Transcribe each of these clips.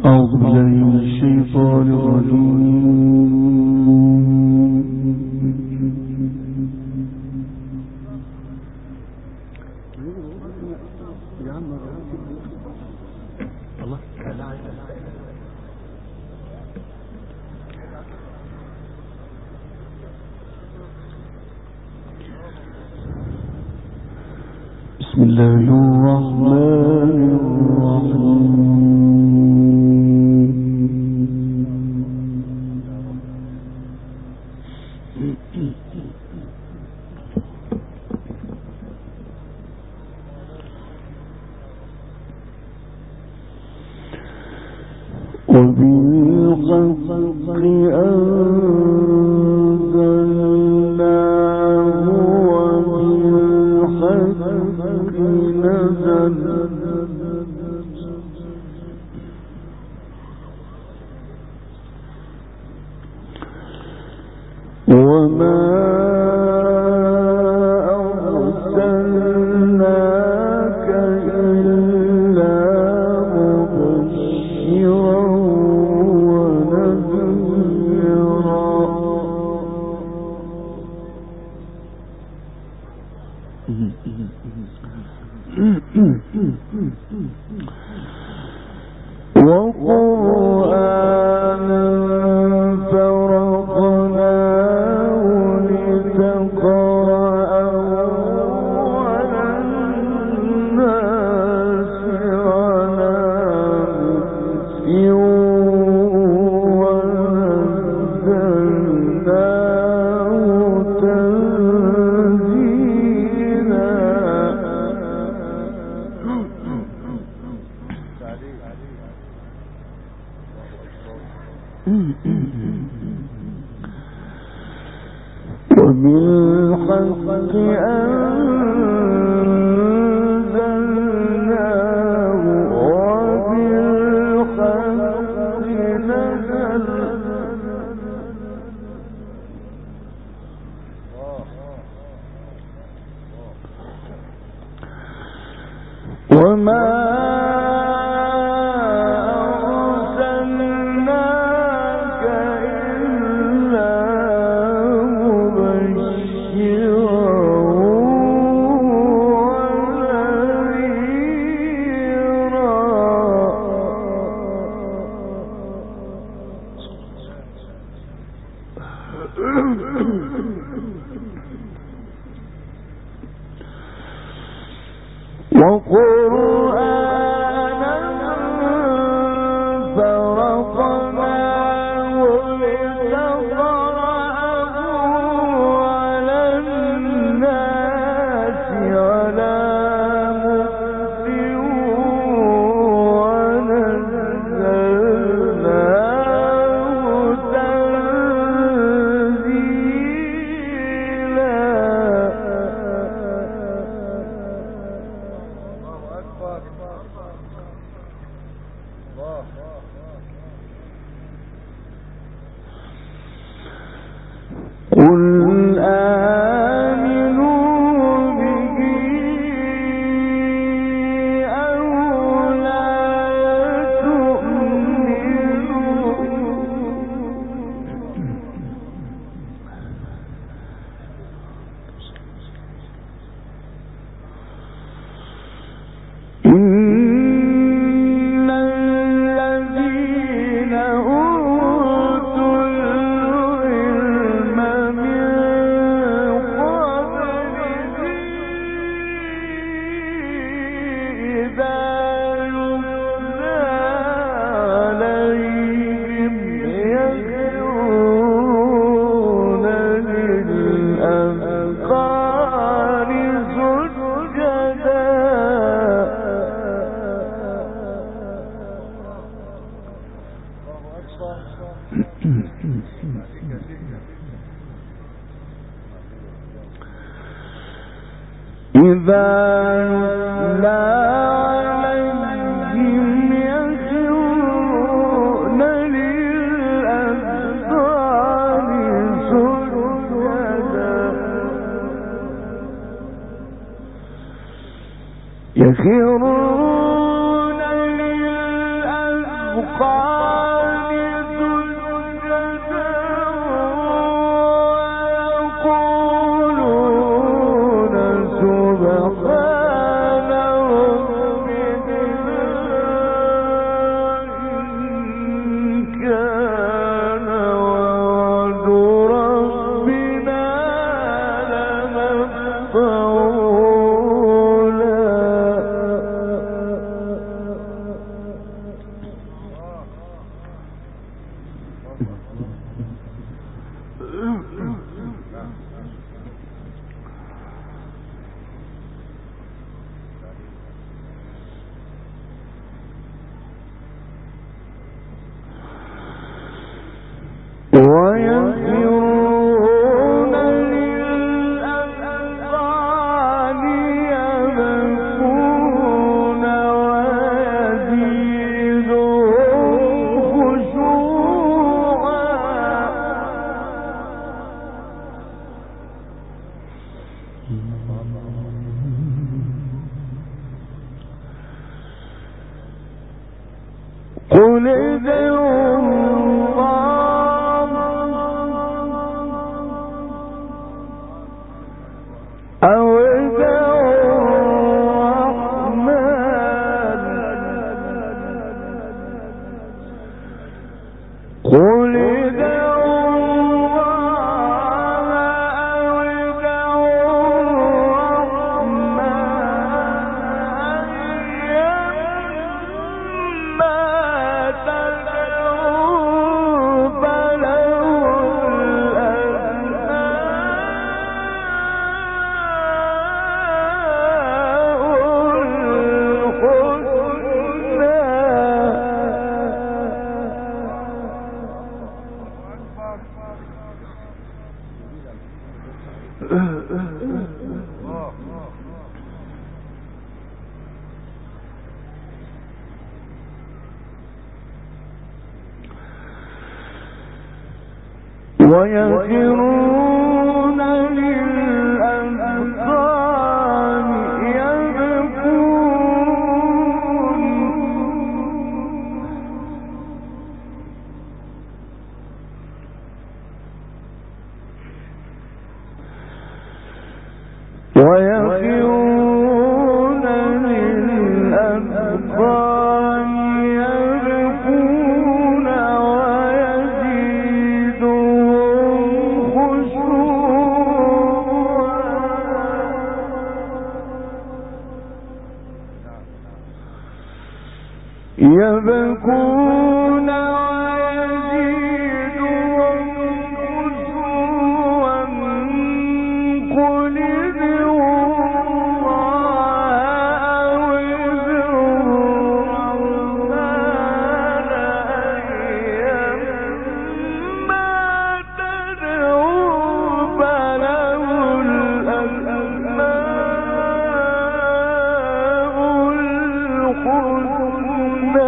أعوذ بالله من الشيطان بسم الله الرحمن الرحيم وبالحق أنزلناه وبالحق نزل وما أرسلناك إلا مبشرا وقرآنا فرقناه لتقرأه على الناس على مكث ونزلناه تنزيلا. وبالحق أنزلناه وبالحق نزل وما وقرآنا فرقناه لتقرأه على الناس على مكث ونزلناه تنزيلا. قل آمنوا به أو لا تؤمنوا إن الذين أوتوا العلم من قبله إذا يتلى عليهم يخرون للأذقان سجدا. إذا يتلى عليهم يخرون للأذقان سجدا. يخرون للأذقان قل ادعوا الله أو ادعوا الرحمن قل ادعوا الله أو ادعوا الرحمن أيما تدعوا فله ويخرون للأذقان يبكون ويخرون للأذقان يبكون يبكون ويزيدهم خشوعا قل ادعوا الله أو ادعوا الرحمن أيما تدعوا فله الأسماء الحسنى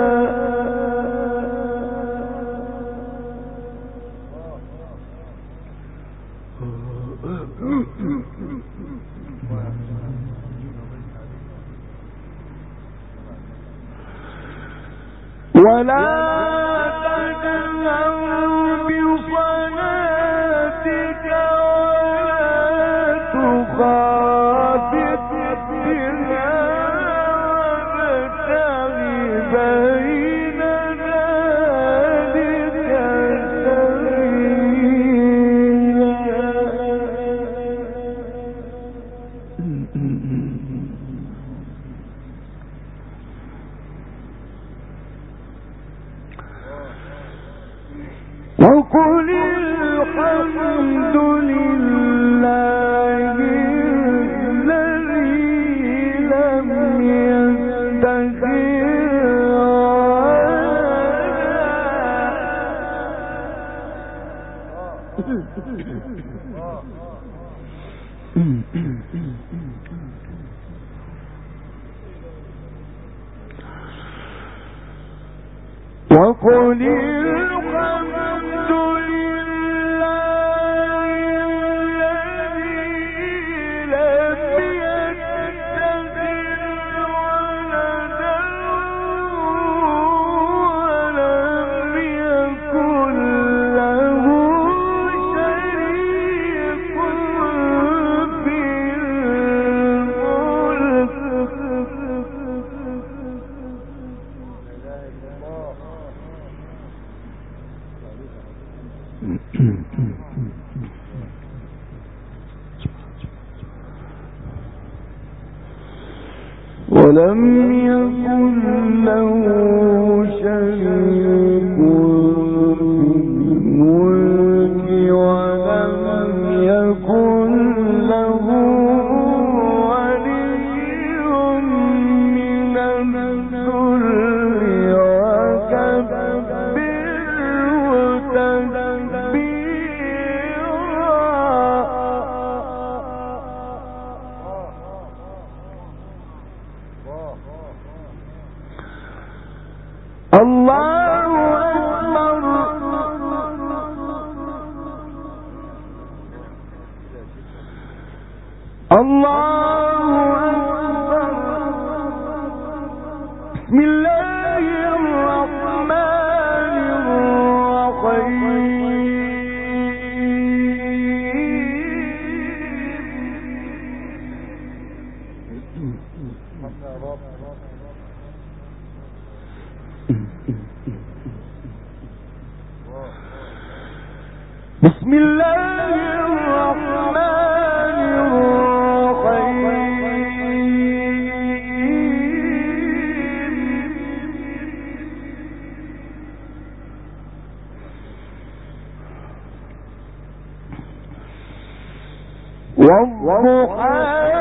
ولا تجهر بصلاتك ولا تخافت بها وابتغ بين ذلك وقل الحمد لله الذي لم يتخذ وقل الحمد لله الذي لم يتخذ ولدا ولم يكن له شريك في الملك ولم يكن له شريك في الملك ولم يكن له ولي من الذل وكبره تكبيرا الله أكبر الله أكبر بسم الله الرحمن بسم الله الرحمن الرحيم والضحى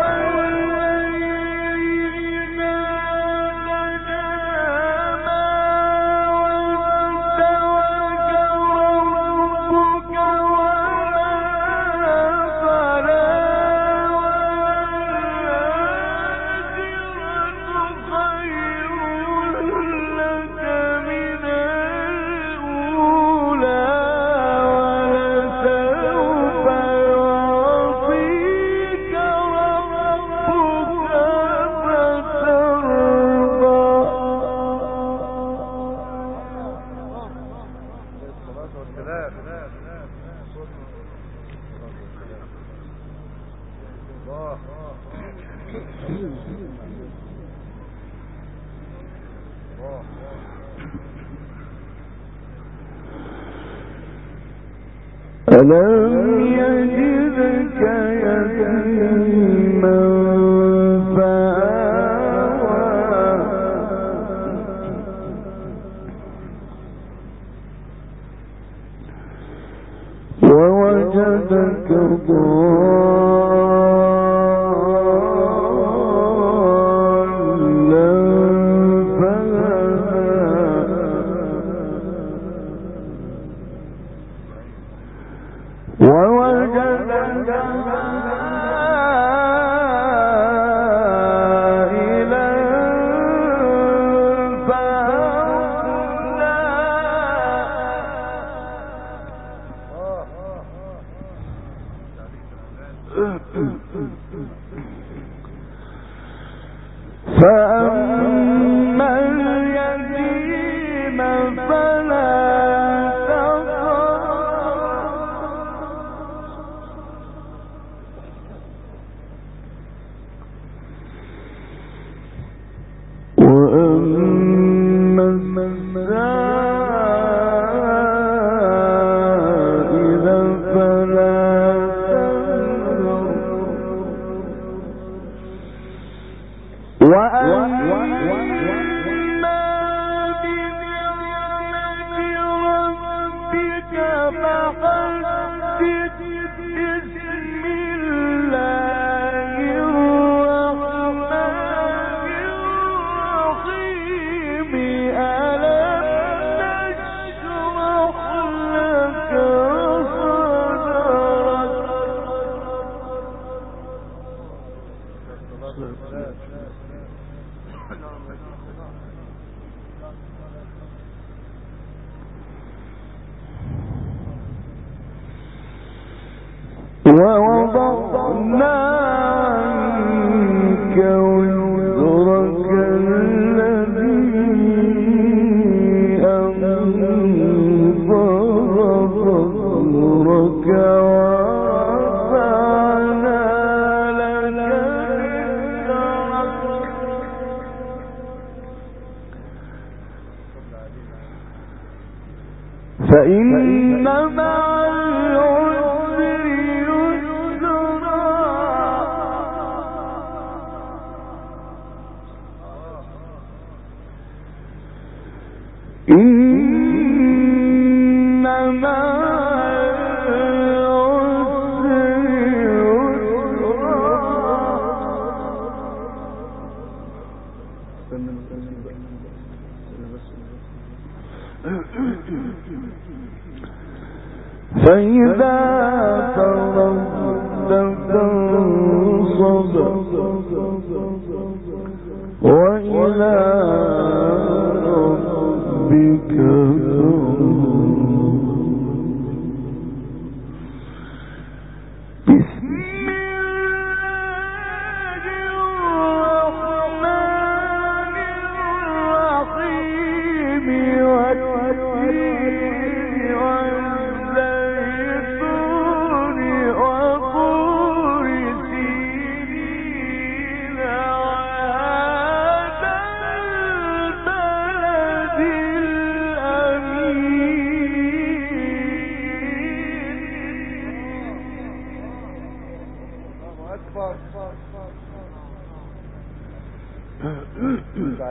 ألم يجدك يتيما فآوى ووجدك ضالا فهدى ووجدك عائلا فأغنى فأما اليتيم فلا وأما السائل فلا تنهر وأما بنعمة ربك فحدث بسم الله الرحمن الرحيم ألم نشرح لك صدرك ووضعنا عنك وزرك الذي أنقض ظهرك ورفعنا لك ذكرك فإن مع العسر يسرا إن مع العسر فإذا فرغت فانصب وإلى ربك فذكر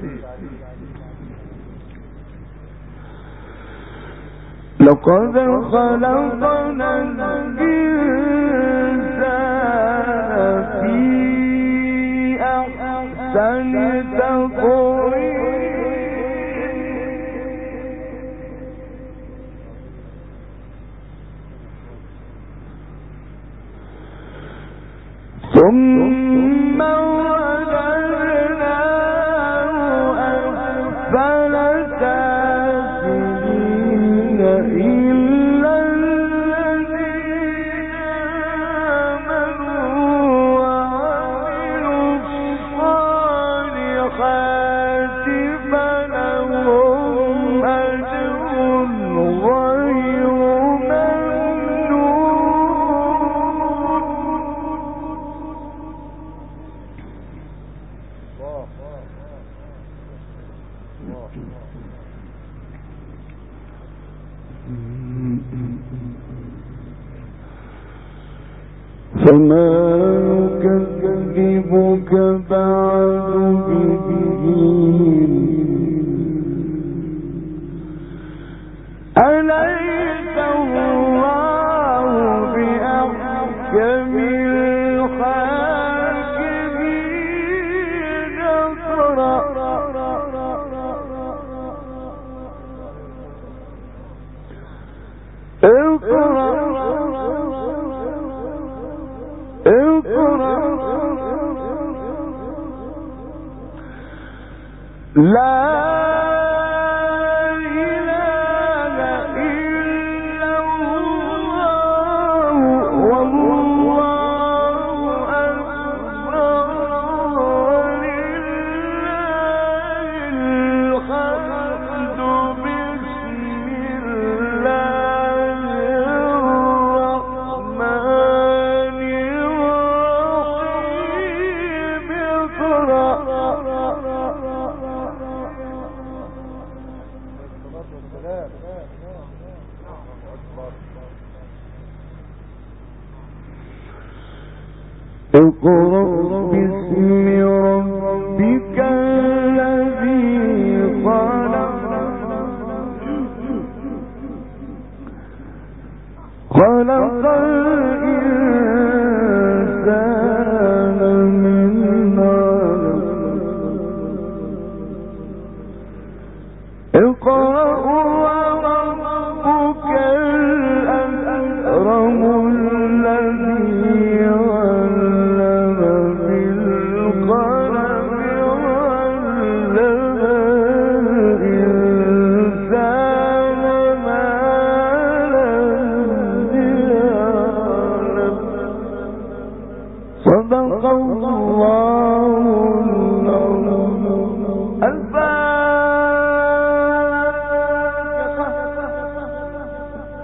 لقد خلقنا الإنسان في أحسن تقويم ثم رددناه أسفل سافلين إلا الذين آمنوا وعملوا الصالحات فلهم أجر غير فما يكذبك بعد بالدين أليس الله بأحكم الحاكمين اقرأ لا إله إلا الله والله أكبر ولله الحمد بسم الله الرحمن الرحيم اقرأ اقرأ باسم ربك